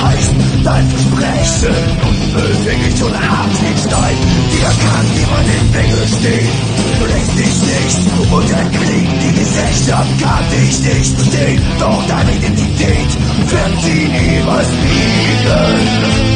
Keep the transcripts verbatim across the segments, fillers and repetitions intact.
heißt dein Versprechen unbeweglich und hart wie Stein. Dir kann niemand im Wege stehen, du lässt dich nicht und der Krieg, die Gesellschaft kann dich nicht verstehen. Doch deine Identität wird sie niemals biegen.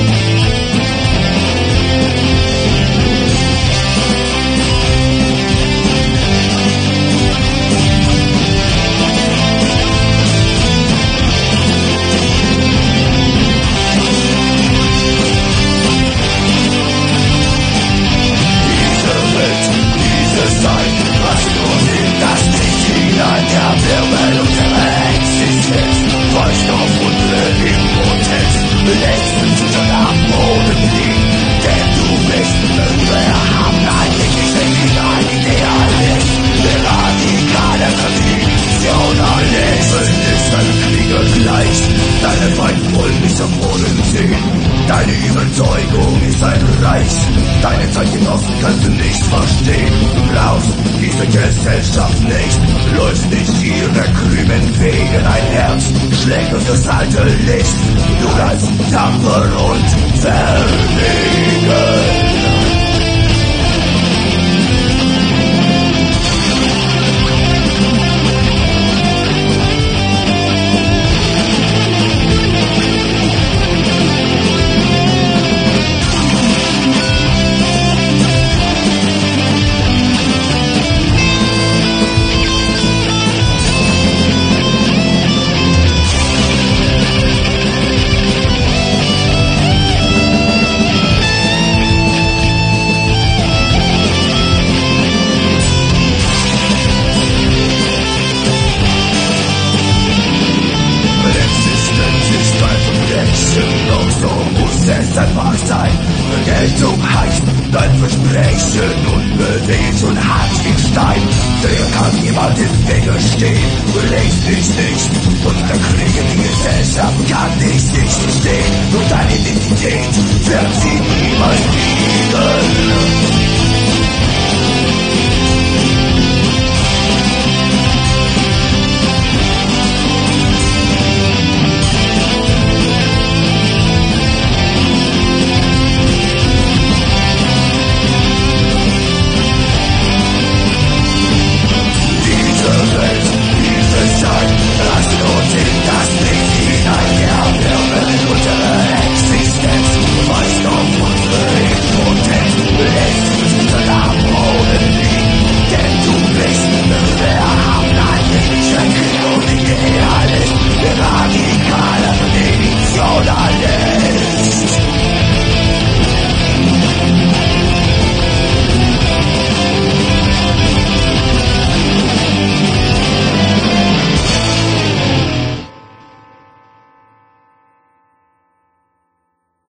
Deine Feind wollen dich am Boden sehen. Deine Überzeugung ist ein Reich. Deine Zeitgenossen kannst du nicht verstehen. Du glaubst diese Gesellschaft nicht, läufst nicht ihre krümmen Wege. Dein Herz schlägt durch das alte Licht. Du bleibst tapfer und verlegen. So muss es einfach sein. Vergeltung heißt dein Versprechen unbeweglich und hart wie Stein. Dir kann niemand im Wege stehen, du lässt dich nicht. Und der Krieg in die Gesellschaft kann dich nicht verstehen. Nur deine Identität wird